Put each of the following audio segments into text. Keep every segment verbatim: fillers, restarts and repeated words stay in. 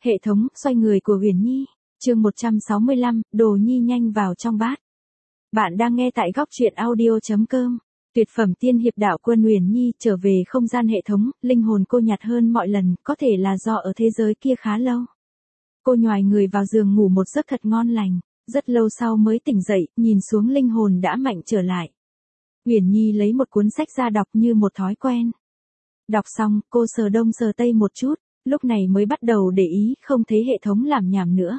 Hệ thống xoay người của Uyển Nhi, chương một trăm sáu mươi lăm, đồ nhi nhanh vào trong bát. Bạn đang nghe tại góc truyện audio chấm com. Tuyệt phẩm tiên hiệp đạo quân Uyển Nhi trở về không gian hệ thống, linh hồn cô nhạt hơn mọi lần, có thể là do ở thế giới kia khá lâu. Cô nhoài người vào giường ngủ một giấc thật ngon lành, rất lâu sau mới tỉnh dậy, nhìn xuống linh hồn đã mạnh trở lại. Uyển Nhi lấy một cuốn sách ra đọc như một thói quen. Đọc xong, cô sờ đông sờ tây một chút, lúc này mới bắt đầu để ý, không thấy hệ thống làm nhảm nữa.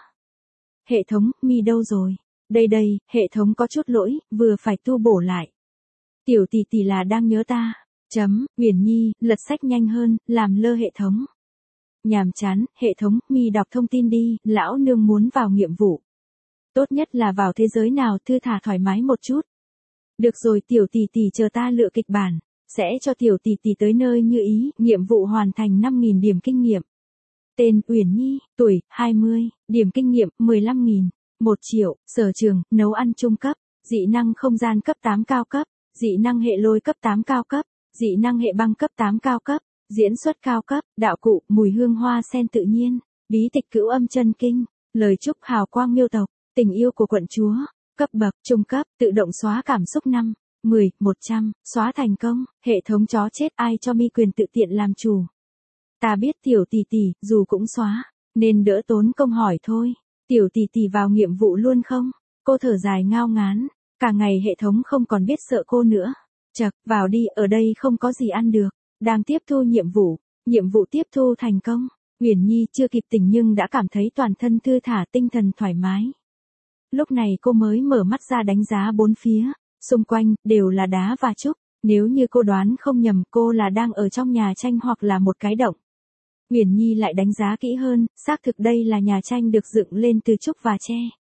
Hệ thống, mi đâu rồi? Đây đây, hệ thống có chút lỗi, vừa phải tu bổ lại. Tiểu tỷ tỷ là đang nhớ ta. Chấm, Uyển Nhi, lật sách nhanh hơn, làm lơ hệ thống. Nhàm chán, hệ thống, mi đọc thông tin đi, lão nương muốn vào nhiệm vụ. Tốt nhất là vào thế giới nào thư thả thoải mái một chút. Được rồi tiểu tỷ tỷ chờ ta lựa kịch bản, sẽ cho tiểu tỷ tỷ tới nơi như ý, nhiệm vụ hoàn thành năm nghìn điểm kinh nghiệm. Tên, Uyển Nhi, tuổi, hai mươi, điểm kinh nghiệm, mười lăm nghìn, một triệu, sở trường, nấu ăn trung cấp, dị năng không gian cấp tám cao cấp, dị năng hệ lôi cấp tám cao cấp, dị năng hệ băng cấp tám cao cấp, diễn xuất cao cấp, đạo cụ, mùi hương hoa sen tự nhiên, bí tịch cửu âm chân kinh, lời chúc hào quang miêu tộc, tình yêu của quận chúa, cấp bậc, trung cấp, tự động xóa cảm xúc năm, mười, một trăm, xóa thành công, hệ thống chó chết ai cho mi quyền tự tiện làm chủ. Ta biết tiểu tỷ tỷ, dù cũng xóa, nên đỡ tốn công hỏi thôi. Tiểu tỷ tỷ vào nhiệm vụ luôn không? Cô thở dài ngao ngán, cả ngày hệ thống không còn biết sợ cô nữa. Chậc, vào đi, ở đây không có gì ăn được. Đang tiếp thu nhiệm vụ, nhiệm vụ tiếp thu thành công. Uyển Nhi chưa kịp tỉnh nhưng đã cảm thấy toàn thân thư thả, tinh thần thoải mái. Lúc này cô mới mở mắt ra đánh giá bốn phía, xung quanh đều là đá và trúc. Nếu như cô đoán không nhầm, cô là đang ở trong nhà tranh hoặc là một cái động. Uyển Nhi lại đánh giá kỹ hơn, xác thực đây là nhà tranh được dựng lên từ trúc và tre.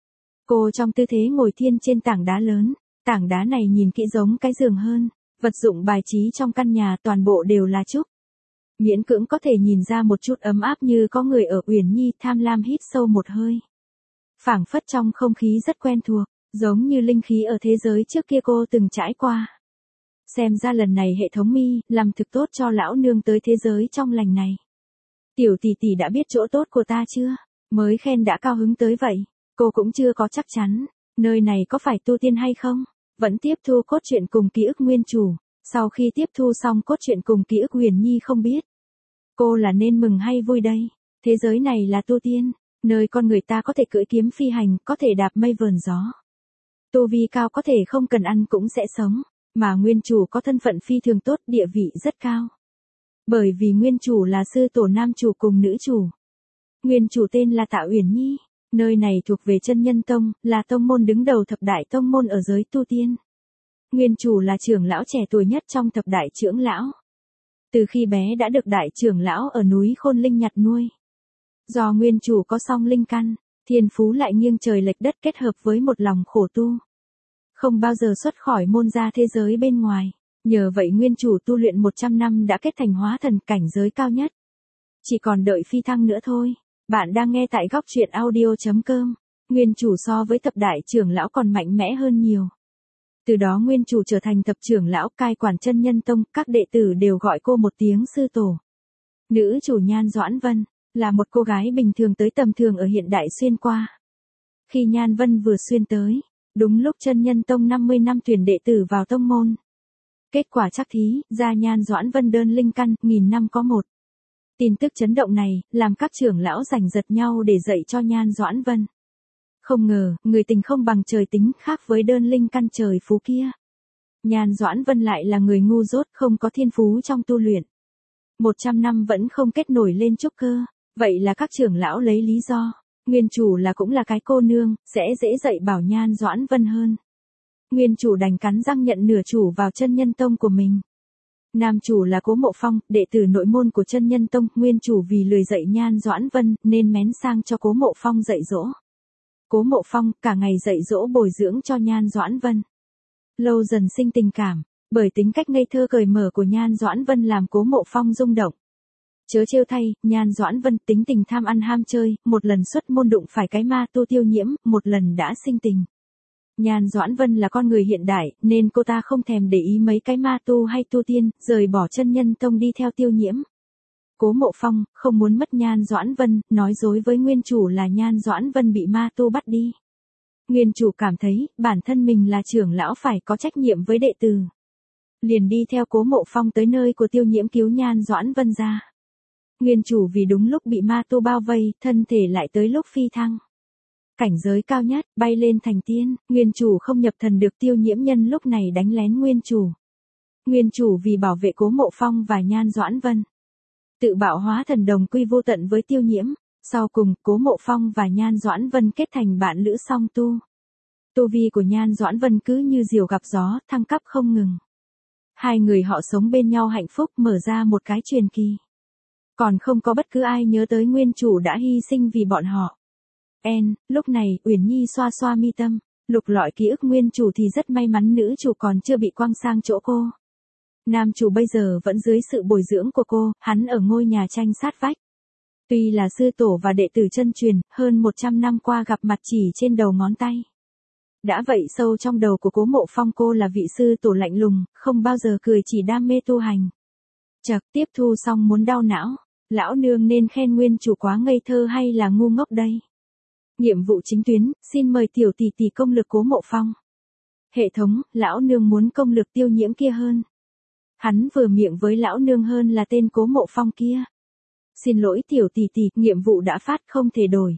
Cô trong tư thế ngồi thiên trên tảng đá lớn, tảng đá này nhìn kỹ giống cái giường hơn, vật dụng bài trí trong căn nhà toàn bộ đều là trúc. Miễn cưỡng có thể nhìn ra một chút ấm áp như có người ở. Uyển Nhi tham lam hít sâu một hơi. Phảng phất trong không khí rất quen thuộc, giống như linh khí ở thế giới trước kia cô từng trải qua. Xem ra lần này hệ thống mi làm thực tốt cho lão nương tới thế giới trong lành này. Tiểu tỷ tỷ đã biết chỗ tốt của ta chưa? Mới khen đã cao hứng tới vậy. Cô cũng chưa có chắc chắn, nơi này có phải tu tiên hay không? Vẫn tiếp thu cốt truyện cùng ký ức nguyên chủ. Sau khi tiếp thu xong cốt truyện cùng ký ức Uyển Nhi không biết. Cô là nên mừng hay vui đây? Thế giới này là tu tiên, nơi con người ta có thể cưỡi kiếm phi hành, có thể đạp mây vờn gió. Tu vi cao có thể không cần ăn cũng sẽ sống, mà nguyên chủ có thân phận phi thường tốt, địa vị rất cao. Bởi vì nguyên chủ là sư tổ nam chủ cùng nữ chủ. Nguyên chủ tên là Tạ Uyển Nhi, nơi này thuộc về Chân Nhân Tông, là tông môn đứng đầu thập đại tông môn ở giới tu tiên. Nguyên chủ là trưởng lão trẻ tuổi nhất trong thập đại trưởng lão. Từ khi bé đã được đại trưởng lão ở núi Khôn Linh nhặt nuôi. Do nguyên chủ có song linh căn, thiên phú lại nghiêng trời lệch đất kết hợp với một lòng khổ tu. Không bao giờ xuất khỏi môn ra thế giới bên ngoài. Nhờ vậy nguyên chủ tu luyện một trăm năm đã kết thành hóa thần cảnh giới cao nhất. Chỉ còn đợi phi thăng nữa thôi. Bạn đang nghe tại góc truyện audio chấm com. Nguyên chủ so với thập đại trưởng lão còn mạnh mẽ hơn nhiều. Từ đó nguyên chủ trở thành thập trưởng lão cai quản Chân Nhân Tông, các đệ tử đều gọi cô một tiếng sư tổ. Nữ chủ Nhan Doãn Vân, là một cô gái bình thường tới tầm thường ở hiện đại xuyên qua. Khi Nhan Vân vừa xuyên tới, đúng lúc Chân Nhân Tông năm mươi năm tuyển đệ tử vào tông môn. Kết quả chắc thí, ra Nhan Doãn Vân đơn linh căn, nghìn năm có một. Tin tức chấn động này, làm các trưởng lão giành giật nhau để dạy cho Nhan Doãn Vân. Không ngờ, người tình không bằng trời tính, khác với đơn linh căn trời phú kia. Nhan Doãn Vân lại là người ngu dốt, không có thiên phú trong tu luyện. Một trăm năm vẫn không kết nổi lên trúc cơ, vậy là các trưởng lão lấy lý do, nguyên chủ là cũng là cái cô nương, sẽ dễ dạy bảo Nhan Doãn Vân hơn. Nguyên chủ đành cắn răng nhận nửa chủ vào Chân Nhân Tông của mình. Nam chủ là Cố Mộ Phong, đệ tử nội môn của Chân Nhân Tông, nguyên chủ vì lười dạy Nhan Doãn Vân nên mén sang cho Cố Mộ Phong dạy dỗ. Cố Mộ Phong cả ngày dạy dỗ bồi dưỡng cho Nhan Doãn Vân. Lâu dần sinh tình cảm, bởi tính cách ngây thơ cởi mở của Nhan Doãn Vân làm Cố Mộ Phong rung động. Chớ trêu thay, Nhan Doãn Vân tính tình tham ăn ham chơi, một lần xuất môn đụng phải cái ma tu Tiêu Nhiễm, một lần đã sinh tình. Nhan Doãn Vân là con người hiện đại, nên cô ta không thèm để ý mấy cái ma tu hay tu tiên, rời bỏ Chân Nhân Tông đi theo Tiêu Nhiễm. Cố Mộ Phong, không muốn mất Nhan Doãn Vân, nói dối với nguyên chủ là Nhan Doãn Vân bị ma tu bắt đi. Nguyên chủ cảm thấy, bản thân mình là trưởng lão phải có trách nhiệm với đệ tử. Liền đi theo Cố Mộ Phong tới nơi của Tiêu Nhiễm cứu Nhan Doãn Vân ra. Nguyên chủ vì đúng lúc bị ma tu bao vây, thân thể lại tới lúc phi thăng. Cảnh giới cao nhất, bay lên thành tiên, nguyên chủ không nhập thần được Tiêu Nhiễm nhân lúc này đánh lén nguyên chủ. Nguyên chủ vì bảo vệ Cố Mộ Phong và Nhan Doãn Vân. Tự bạo hóa thần đồng quy vô tận với Tiêu Nhiễm, sau cùng Cố Mộ Phong và Nhan Doãn Vân kết thành bạn lữ song tu. Tu vi của Nhan Doãn Vân cứ như diều gặp gió, thăng cấp không ngừng. Hai người họ sống bên nhau hạnh phúc mở ra một cái truyền kỳ. Còn không có bất cứ ai nhớ tới nguyên chủ đã hy sinh vì bọn họ. En, lúc này, Uyển Nhi xoa xoa mi tâm, lục lọi ký ức nguyên chủ thì rất may mắn nữ chủ còn chưa bị quăng sang chỗ cô. Nam chủ bây giờ vẫn dưới sự bồi dưỡng của cô, hắn ở ngôi nhà tranh sát vách. Tuy là sư tổ và đệ tử chân truyền, hơn một trăm năm qua gặp mặt chỉ trên đầu ngón tay. Đã vậy sâu trong đầu của Cố Mộ Phong cô là vị sư tổ lạnh lùng, không bao giờ cười chỉ đam mê tu hành. Chật, tiếp thu xong muốn đau não, lão nương nên khen nguyên chủ quá ngây thơ hay là ngu ngốc đây? Nhiệm vụ chính tuyến, xin mời tiểu tỷ tỷ công lực Cố Mộ Phong. Hệ thống, lão nương muốn công lực Tiêu Nhiễm kia hơn. Hắn vừa miệng với lão nương hơn là tên Cố Mộ Phong kia. Xin lỗi tiểu tỷ tỷ, nhiệm vụ đã phát không thể đổi.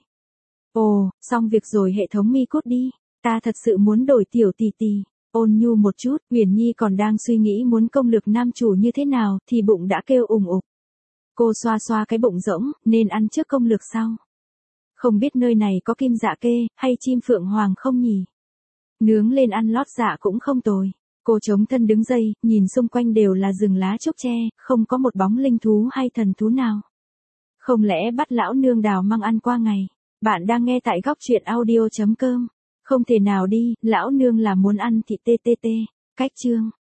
Ồ, xong việc rồi hệ thống mi cút đi, ta thật sự muốn đổi tiểu tỷ tỷ. Ôn nhu một chút, Uyển Nhi còn đang suy nghĩ muốn công lực nam chủ như thế nào, thì bụng đã kêu ùng ục. Cô xoa xoa cái bụng rỗng, nên ăn trước công lực sau. Không biết nơi này có kim dạ kê, hay chim phượng hoàng không nhỉ? Nướng lên ăn lót dạ cũng không tồi. Cô chống thân đứng dậy, nhìn xung quanh đều là rừng lá trúc tre, không có một bóng linh thú hay thần thú nào. Không lẽ bắt lão nương đào măng ăn qua ngày? Bạn đang nghe tại góc truyện audio chấm com. Không thể nào đi, lão nương là muốn ăn thịt tê tê tê. Cách chương.